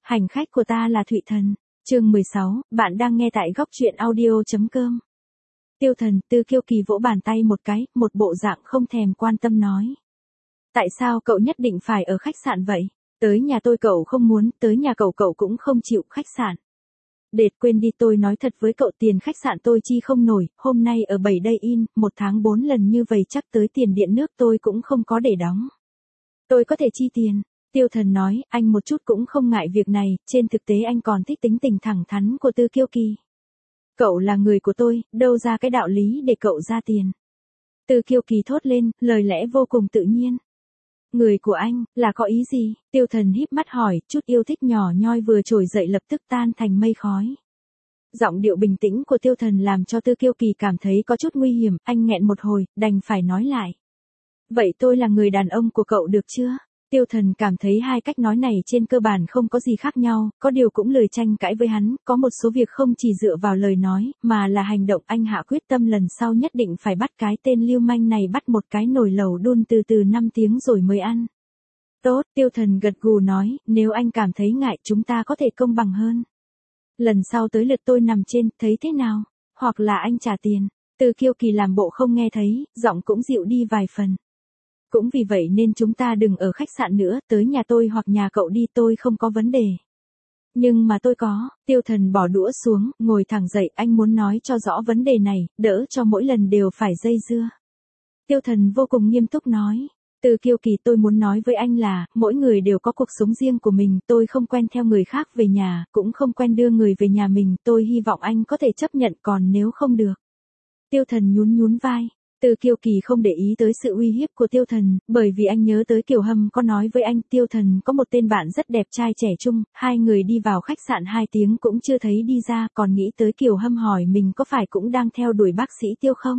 Hành khách của ta là Thụy Thần. Chương 16, bạn đang nghe tại góc truyện audio.com. Tiêu Thần, Tư Kiêu Kỳ vỗ bàn tay một cái, một bộ dạng không thèm quan tâm nói. Tại sao cậu nhất định phải ở khách sạn vậy? Tới nhà tôi cậu không muốn, tới nhà cậu cậu cũng không chịu khách sạn. Đệt quên đi, tôi nói thật với cậu, tiền khách sạn tôi chi không nổi, hôm nay ở 7 Day Inn, một tháng 4 lần như vậy chắc tới tiền điện nước tôi cũng không có để đóng. Tôi có thể chi tiền. Tiêu Thần nói, anh một chút cũng không ngại việc này, trên thực tế anh còn thích tính tình thẳng thắn của Tư Kiêu Kỳ. Cậu là người của tôi, đâu ra cái đạo lý để cậu ra tiền. Tư Kiêu Kỳ thốt lên, lời lẽ vô cùng tự nhiên. Người của anh, là có ý gì? Tiêu Thần híp mắt hỏi, chút yêu thích nhỏ nhoi vừa trồi dậy lập tức tan thành mây khói. Giọng điệu bình tĩnh của Tiêu Thần làm cho Tư Kiêu Kỳ cảm thấy có chút nguy hiểm, anh nghẹn một hồi, đành phải nói lại. Vậy tôi là người đàn ông của cậu được chưa? Tiêu Thần cảm thấy hai cách nói này trên cơ bản không có gì khác nhau, có điều cũng lười tranh cãi với hắn, có một số việc không chỉ dựa vào lời nói, mà là hành động. Anh hạ quyết tâm lần sau nhất định phải bắt cái tên lưu manh này, bắt một cái nồi lẩu đun từ 5 tiếng rồi mới ăn. Tốt, Tiêu Thần gật gù nói, nếu anh cảm thấy ngại chúng ta có thể công bằng hơn. Lần sau tới lượt tôi nằm trên, thấy thế nào? Hoặc là anh trả tiền. Tư Kiêu Kỳ làm bộ không nghe thấy, giọng cũng dịu đi vài phần. Cũng vì vậy nên chúng ta đừng ở khách sạn nữa, tới nhà tôi hoặc nhà cậu đi, tôi không có vấn đề. Nhưng mà tôi có. Tiêu Thần bỏ đũa xuống, ngồi thẳng dậy, anh muốn nói cho rõ vấn đề này, đỡ cho mỗi lần đều phải dây dưa. Tiêu Thần vô cùng nghiêm túc nói. Tư Kiêu Kỳ, tôi muốn nói với anh là, mỗi người đều có cuộc sống riêng của mình, tôi không quen theo người khác về nhà, cũng không quen đưa người về nhà mình, tôi hy vọng anh có thể chấp nhận, còn nếu không được. Tiêu Thần nhún vai. Tư Kiêu Kỳ không để ý tới sự uy hiếp của Tiêu Thần, bởi vì anh nhớ tới Kiều Hâm có nói với anh, Tiêu Thần có một tên bạn rất đẹp trai trẻ trung, hai người đi vào khách sạn 2 tiếng cũng chưa thấy đi ra, còn nghĩ tới Kiều Hâm hỏi mình có phải cũng đang theo đuổi bác sĩ Tiêu không?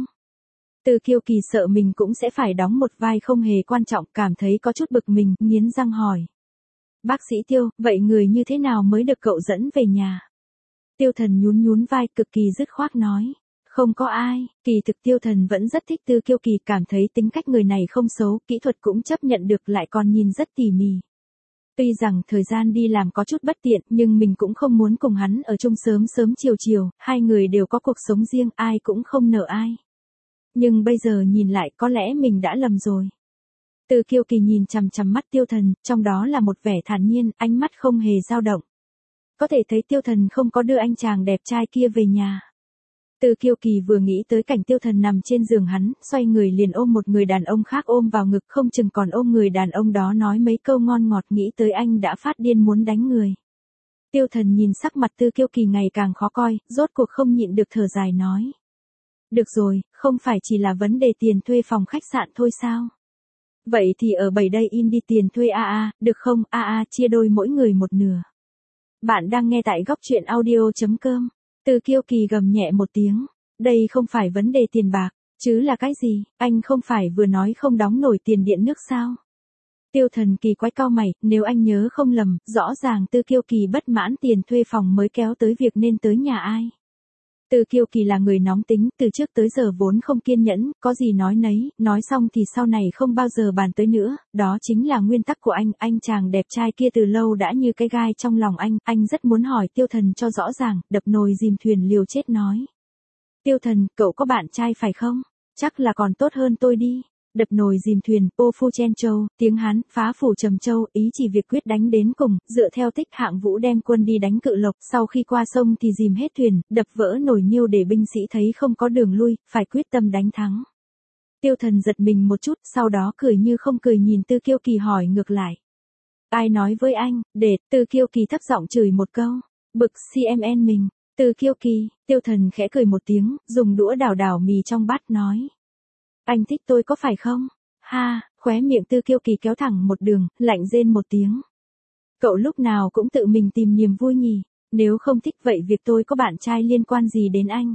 Tư Kiêu Kỳ sợ mình cũng sẽ phải đóng một vai không hề quan trọng, cảm thấy có chút bực mình, nghiến răng hỏi. Bác sĩ Tiêu, vậy người như thế nào mới được cậu dẫn về nhà? Tiêu Thần nhún vai, cực kỳ dứt khoát nói. Không có ai. Kỳ thực Tiêu Thần vẫn rất thích Tư Kiêu Kỳ, cảm thấy tính cách người này không xấu, kỹ thuật cũng chấp nhận được, lại còn nhìn rất tỉ mỉ. Tuy rằng thời gian đi làm có chút bất tiện, nhưng mình cũng không muốn cùng hắn ở chung sớm chiều, hai người đều có cuộc sống riêng, ai cũng không nợ ai. Nhưng bây giờ nhìn lại có lẽ mình đã lầm rồi. Tư Kiêu Kỳ nhìn chằm chằm mắt Tiêu Thần, trong đó là một vẻ thản nhiên, ánh mắt không hề dao động. Có thể thấy Tiêu Thần không có đưa anh chàng đẹp trai kia về nhà. Tư Kiêu Kỳ vừa nghĩ tới cảnh Tiêu Thần nằm trên giường hắn, xoay người liền ôm một người đàn ông khác ôm vào ngực, không chừng còn ôm người đàn ông đó nói mấy câu ngon ngọt, nghĩ tới anh đã phát điên muốn đánh người. Tiêu Thần nhìn sắc mặt Tư Kiêu Kỳ ngày càng khó coi, rốt cuộc không nhịn được thở dài nói. Được rồi, không phải chỉ là vấn đề tiền thuê phòng khách sạn thôi sao? Vậy thì ở 7 Day Inn đi, tiền thuê được không? Chia đôi mỗi người một nửa. Bạn đang nghe tại góc truyện audio.com. Tư Kiêu Kỳ gầm nhẹ một tiếng. Đây không phải vấn đề tiền bạc, chứ là cái gì? Anh không phải vừa nói không đóng nổi tiền điện nước sao? Tiêu Thần kỳ quái cau mày, nếu anh nhớ không lầm, rõ ràng Tư Kiêu Kỳ bất mãn tiền thuê phòng mới kéo tới việc nên tới nhà ai. Tư Kiêu Kỳ là người nóng tính, từ trước tới giờ vốn không kiên nhẫn, có gì nói nấy, nói xong thì sau này không bao giờ bàn tới nữa, đó chính là nguyên tắc của anh chàng đẹp trai kia từ lâu đã như cái gai trong lòng anh rất muốn hỏi Tiêu Thần cho rõ ràng, đập nồi dìm thuyền liều chết nói. Tiêu Thần, cậu có bạn trai phải không? Chắc là còn tốt hơn tôi đi. Đập nồi dìm thuyền, ô phu chen châu, tiếng Hán, phá phủ trầm châu, ý chỉ việc quyết đánh đến cùng, dựa theo tích Hạng Vũ đem quân đi đánh Cự Lộc, sau khi qua sông thì dìm hết thuyền, đập vỡ nồi niêu để binh sĩ thấy không có đường lui, phải quyết tâm đánh thắng. Tiêu Thần giật mình một chút, sau đó cười như không cười nhìn Tư Kiêu Kỳ hỏi ngược lại. Ai nói với anh, để, Tư Kiêu Kỳ thấp giọng chửi một câu, bực CMN mình, Tư Kiêu Kỳ, Tiêu Thần khẽ cười một tiếng, dùng đũa đảo mì trong bát nói. Anh thích tôi có phải không? Ha, khóe miệng Tư Kiêu Kỳ kéo thẳng một đường, lạnh rên một tiếng. Cậu lúc nào cũng tự mình tìm niềm vui nhỉ, nếu không thích vậy việc tôi có bạn trai liên quan gì đến anh?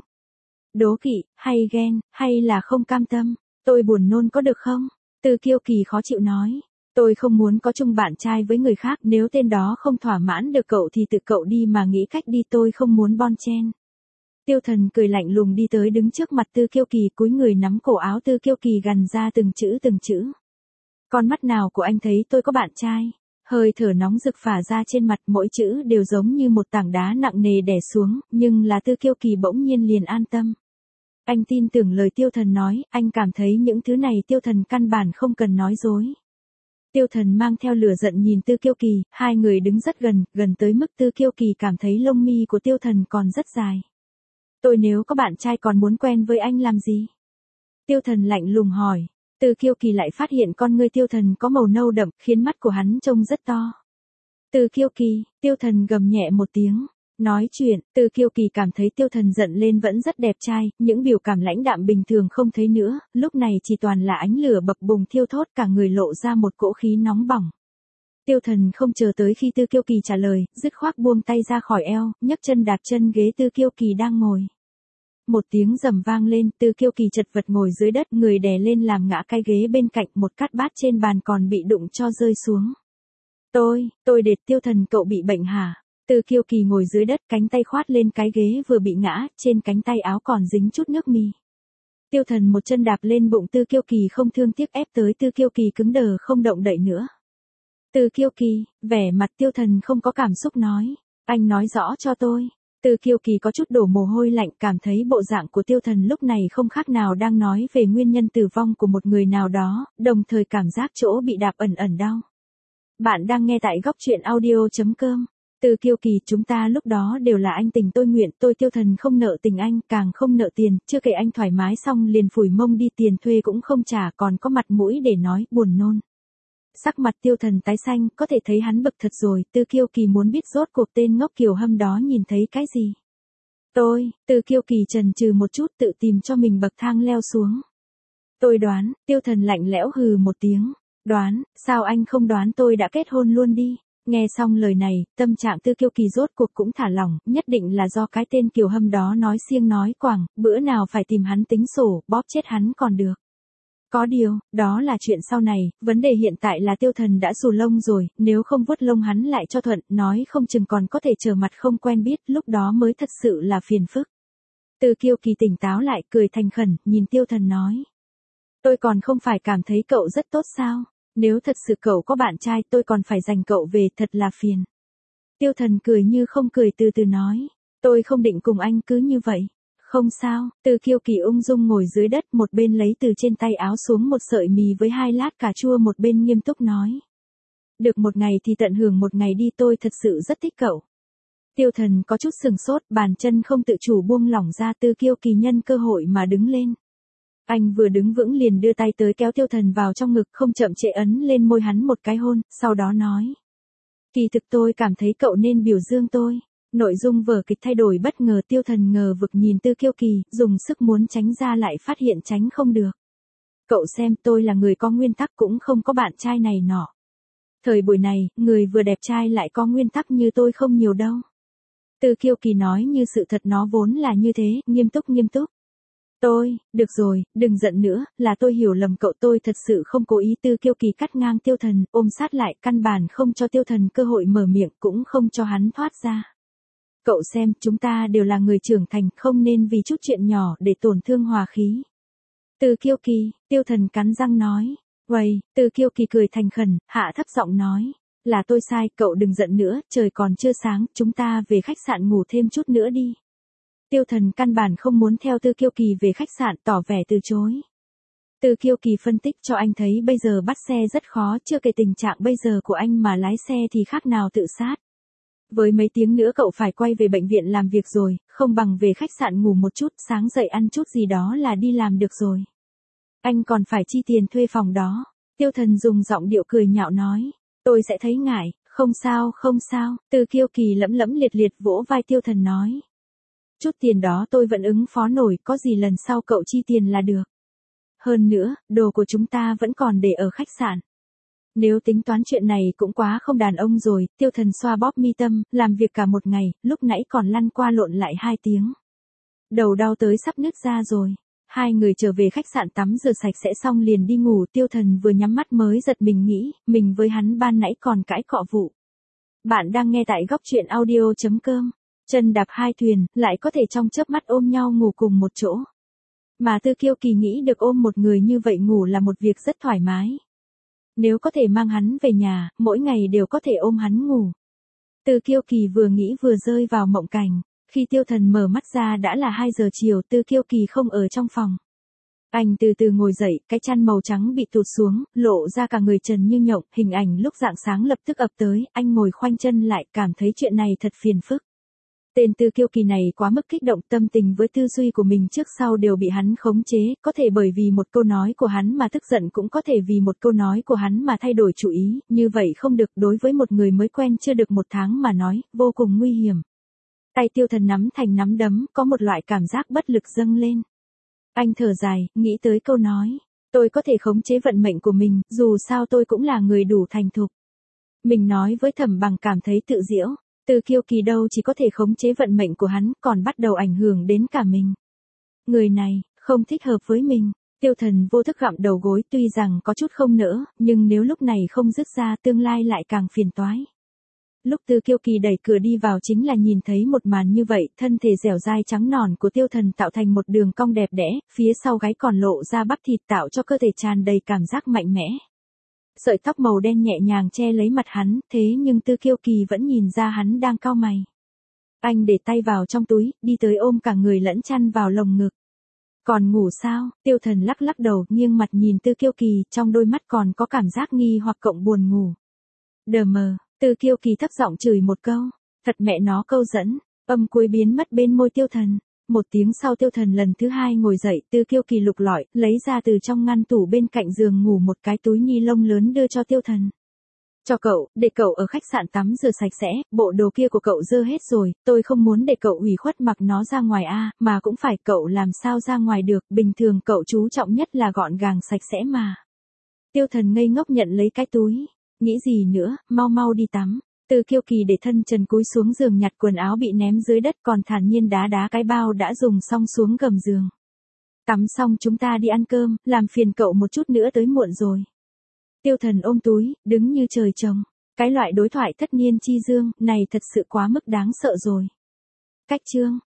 Đố kỵ, hay ghen, hay là không cam tâm, tôi buồn nôn có được không? Tư Kiêu Kỳ khó chịu nói. Tôi không muốn có chung bạn trai với người khác, nếu tên đó không thỏa mãn được cậu thì tự cậu đi mà nghĩ cách đi, tôi không muốn bon chen. Tiêu Thần cười lạnh lùng đi tới đứng trước mặt Tư Kiêu Kỳ, cúi người nắm cổ áo Tư Kiêu Kỳ gằn ra từng chữ. Con mắt nào của anh thấy tôi có bạn trai? Hơi thở nóng rực phả ra trên mặt, mỗi chữ đều giống như một tảng đá nặng nề đè xuống, nhưng là Tư Kiêu Kỳ bỗng nhiên liền an tâm. Anh tin tưởng lời Tiêu Thần nói, anh cảm thấy những thứ này Tiêu Thần căn bản không cần nói dối. Tiêu Thần mang theo lửa giận nhìn Tư Kiêu Kỳ, hai người đứng rất gần, gần tới mức Tư Kiêu Kỳ cảm thấy lông mi của Tiêu Thần còn rất dài. Tôi nếu có bạn trai còn muốn quen với anh làm gì? Tiêu Thần lạnh lùng hỏi. Tư Kiêu Kỳ lại phát hiện con ngươi Tiêu Thần có màu nâu đậm, khiến mắt của hắn trông rất to. Tư Kiêu Kỳ, Tiêu Thần gầm nhẹ một tiếng. Nói chuyện, Tư Kiêu Kỳ cảm thấy Tiêu Thần giận lên vẫn rất đẹp trai, những biểu cảm lãnh đạm bình thường không thấy nữa, lúc này chỉ toàn là ánh lửa bập bùng thiêu thốt, cả người lộ ra một cỗ khí nóng bỏng. Tiêu Thần không chờ tới khi Tư Kiêu Kỳ trả lời, dứt khoát buông tay ra khỏi eo, nhấc chân đạp chân ghế Tư Kiêu Kỳ đang ngồi. Một tiếng rầm vang lên, Tư Kiêu Kỳ chật vật ngồi dưới đất, người đè lên làm ngã cái ghế bên cạnh, một cát bát trên bàn còn bị đụng cho rơi xuống. Tôi đệt. Tiêu Thần, cậu bị bệnh hả? Tư Kiêu Kỳ ngồi dưới đất, cánh tay khoát lên cái ghế vừa bị ngã, trên cánh tay áo còn dính chút nước mì. Tiêu Thần một chân đạp lên bụng Tư Kiêu Kỳ không thương tiếc ép tới Tư Kiêu Kỳ cứng đờ không động đậy nữa. Tư Kiêu Kỳ, vẻ mặt Tiêu Thần không có cảm xúc nói, anh nói rõ cho tôi. Tư Kiêu Kỳ có chút đổ mồ hôi lạnh, cảm thấy bộ dạng của Tiêu Thần lúc này không khác nào đang nói về nguyên nhân tử vong của một người nào đó, đồng thời cảm giác chỗ bị đạp ẩn ẩn đau. Bạn đang nghe tại góc truyện audio.com. Tư Kiêu Kỳ, chúng ta lúc đó đều là anh tình tôi nguyện, tôi Tiêu Thần không nợ tình anh, càng không nợ tiền, chưa kể anh thoải mái xong liền phủi mông đi, tiền thuê cũng không trả, còn có mặt mũi để nói, buồn nôn. Sắc mặt Tiêu Thần tái xanh, có thể thấy hắn bực thật rồi. Tư Kiêu Kỳ muốn biết rốt cuộc tên ngốc Kiều Hâm đó nhìn thấy cái gì. Tư Kiêu Kỳ chần chừ một chút, tự tìm cho mình bậc thang leo xuống. Tôi đoán. Tiêu Thần lạnh lẽo hừ một tiếng. Đoán, sao anh không đoán tôi đã kết hôn luôn đi. Nghe xong lời này, tâm trạng Tư Kiêu Kỳ rốt cuộc cũng thả lỏng, nhất định là do cái tên Kiều Hâm đó nói xiêng nói quảng, bữa nào phải tìm hắn tính sổ, bóp chết hắn còn được. Có điều, đó là chuyện sau này, vấn đề hiện tại là Tiêu Thần đã xù lông rồi, nếu không vuốt lông hắn lại cho thuận, nói không chừng còn có thể trở mặt không quen biết, lúc đó mới thật sự là phiền phức. Tư Kiêu Kỳ tỉnh táo lại, cười thành khẩn, nhìn Tiêu Thần nói. Tôi còn không phải cảm thấy cậu rất tốt sao? Nếu thật sự cậu có bạn trai tôi còn phải giành cậu về, thật là phiền. Tiêu Thần cười như không cười, từ từ nói. Tôi không định cùng anh cứ như vậy. Không sao. Tư Kiêu Kỳ ung dung ngồi dưới đất, một bên lấy từ trên tay áo xuống một sợi mì với 2 lát cà chua, một bên nghiêm túc nói. Được một ngày thì tận hưởng một ngày đi, tôi thật sự rất thích cậu. Tiêu Thần có chút sừng sốt, bàn chân không tự chủ buông lỏng ra. Tư Kiêu Kỳ nhân cơ hội mà đứng lên. Anh vừa đứng vững liền đưa tay tới kéo Tiêu Thần vào trong ngực, không chậm trễ ấn lên môi hắn một cái hôn, sau đó nói. Kỳ thực tôi cảm thấy cậu nên biểu dương tôi. Nội dung vở kịch thay đổi bất ngờ, Tiêu Thần ngờ vực nhìn Tư Kiêu Kỳ, dùng sức muốn tránh ra lại phát hiện tránh không được. Cậu xem, tôi là người có nguyên tắc, cũng không có bạn trai này nọ. Thời buổi này, người vừa đẹp trai lại có nguyên tắc như tôi không nhiều đâu. Tư Kiêu Kỳ nói như sự thật nó vốn là như thế, nghiêm túc. Được rồi, đừng giận nữa, là tôi hiểu lầm cậu, tôi thật sự không cố ý. Tư Kiêu Kỳ cắt ngang Tiêu Thần, ôm sát lại, căn bản không cho Tiêu Thần cơ hội mở miệng, cũng không cho hắn thoát ra. Cậu xem, chúng ta đều là người trưởng thành, không nên vì chút chuyện nhỏ để tổn thương hòa khí. Tư Kiêu Kỳ, Tiêu Thần cắn răng nói. Vậy, Tư Kiêu Kỳ cười thành khẩn, hạ thấp giọng nói. Là tôi sai, cậu đừng giận nữa, trời còn chưa sáng, chúng ta về khách sạn ngủ thêm chút nữa đi. Tiêu Thần căn bản không muốn theo Tư Kiêu Kỳ về khách sạn, tỏ vẻ từ chối. Tư Kiêu Kỳ phân tích cho anh thấy bây giờ bắt xe rất khó, chưa kể tình trạng bây giờ của anh mà lái xe thì khác nào tự sát. Với mấy tiếng nữa cậu phải quay về bệnh viện làm việc rồi, không bằng về khách sạn ngủ một chút, sáng dậy ăn chút gì đó là đi làm được rồi. Anh còn phải chi tiền thuê phòng đó. Tiêu Thần dùng giọng điệu cười nhạo nói. Tôi sẽ thấy ngại, không sao. Tư Kiêu Kỳ lẫm lẫm liệt liệt vỗ vai Tiêu Thần nói. Chút tiền đó tôi vẫn ứng phó nổi, có gì lần sau cậu chi tiền là được. Hơn nữa, đồ của chúng ta vẫn còn để ở khách sạn. Nếu tính toán chuyện này cũng quá không đàn ông rồi. Tiêu Thần xoa bóp mi tâm, làm việc cả một ngày, lúc nãy còn lăn qua lộn lại 2 tiếng. Đầu đau tới sắp nứt ra rồi. Hai người trở về khách sạn tắm rửa sạch sẽ xong liền đi ngủ. Tiêu Thần vừa nhắm mắt mới giật mình nghĩ, mình với hắn ban nãy còn cãi cọ vụ. Bạn đang nghe tại góc truyện audio.com. Chân đạp 2 thuyền, lại có thể trong chớp mắt ôm nhau ngủ cùng một chỗ. Mà Tư Kiêu Kỳ nghĩ được ôm một người như vậy ngủ là một việc rất thoải mái. Nếu có thể mang hắn về nhà, mỗi ngày đều có thể ôm hắn ngủ. Từ Kiêu Kỳ vừa nghĩ vừa rơi vào mộng cảnh. Khi Tiêu Thần mở mắt ra đã là 2 giờ chiều, Từ Kiêu Kỳ không ở trong phòng. Anh từ từ ngồi dậy, cái chăn màu trắng bị tụt xuống, lộ ra cả người trần như nhộng, hình ảnh lúc rạng sáng lập tức ập tới, anh ngồi khoanh chân lại, cảm thấy chuyện này thật phiền phức. Tên Từ Kiêu Kỳ này quá mức kích động, tâm tình với tư duy của mình trước sau đều bị hắn khống chế, có thể bởi vì một câu nói của hắn mà tức giận, cũng có thể vì một câu nói của hắn mà thay đổi chủ ý, như vậy không được, đối với một người mới quen chưa được 1 tháng mà nói, vô cùng nguy hiểm. Tay Tiêu Thần nắm thành nắm đấm, có một loại cảm giác bất lực dâng lên. Anh thở dài, nghĩ tới câu nói, tôi có thể khống chế vận mệnh của mình, dù sao tôi cũng là người đủ thành thục. Mình nói với Thẩm Bằng cảm thấy tự giễu, Từ Kiêu Kỳ đâu chỉ có thể khống chế vận mệnh của hắn, còn bắt đầu ảnh hưởng đến cả mình. Người này, không thích hợp với mình. Tiêu Thần vô thức gặm đầu gối, tuy rằng có chút không nỡ, nhưng nếu lúc này không dứt ra tương lai lại càng phiền toái. Lúc Từ Kiêu Kỳ đẩy cửa đi vào chính là nhìn thấy một màn như vậy, thân thể dẻo dai trắng nõn của Tiêu Thần tạo thành một đường cong đẹp đẽ, phía sau gáy còn lộ ra bắp thịt tạo cho cơ thể tràn đầy cảm giác mạnh mẽ. Sợi tóc màu đen nhẹ nhàng che lấy mặt hắn, thế nhưng Từ Kiêu Kỳ vẫn nhìn ra hắn đang cau mày. Anh để tay vào trong túi, đi tới ôm cả người lẫn chăn vào lồng ngực. Còn ngủ sao? Tiêu Thần lắc lắc đầu, nghiêng mặt nhìn Từ Kiêu Kỳ, trong đôi mắt còn có cảm giác nghi hoặc cộng buồn ngủ. Đờ mờ. Từ Kiêu Kỳ thấp giọng chửi một câu, thật mẹ nó câu dẫn, âm cuối biến mất bên môi Tiêu Thần. Một tiếng sau Tiêu Thần lần thứ 2 ngồi dậy, Từ Kiêu Kỳ lục lọi, lấy ra từ trong ngăn tủ bên cạnh giường ngủ một cái túi ni lông lớn đưa cho Tiêu Thần. Cho cậu, để cậu ở khách sạn tắm rửa sạch sẽ, bộ đồ kia của cậu dơ hết rồi, tôi không muốn để cậu ủy khuất mặc nó ra ngoài mà cũng phải cậu làm sao ra ngoài được, bình thường cậu chú trọng nhất là gọn gàng sạch sẽ mà. Tiêu Thần ngây ngốc nhận lấy cái túi. Nghĩ gì nữa, mau mau đi tắm. Từ Kiêu Kỳ để thân trần cúi xuống giường nhặt quần áo bị ném dưới đất, còn thản nhiên đá đá cái bao đã dùng xong xuống gầm giường. Tắm xong chúng ta đi ăn cơm, làm phiền cậu một chút nữa tới muộn rồi. Tiêu Thần ôm túi, đứng như trời trồng. Cái loại đối thoại thất niên chi dương này thật sự quá mức đáng sợ rồi. Cách chương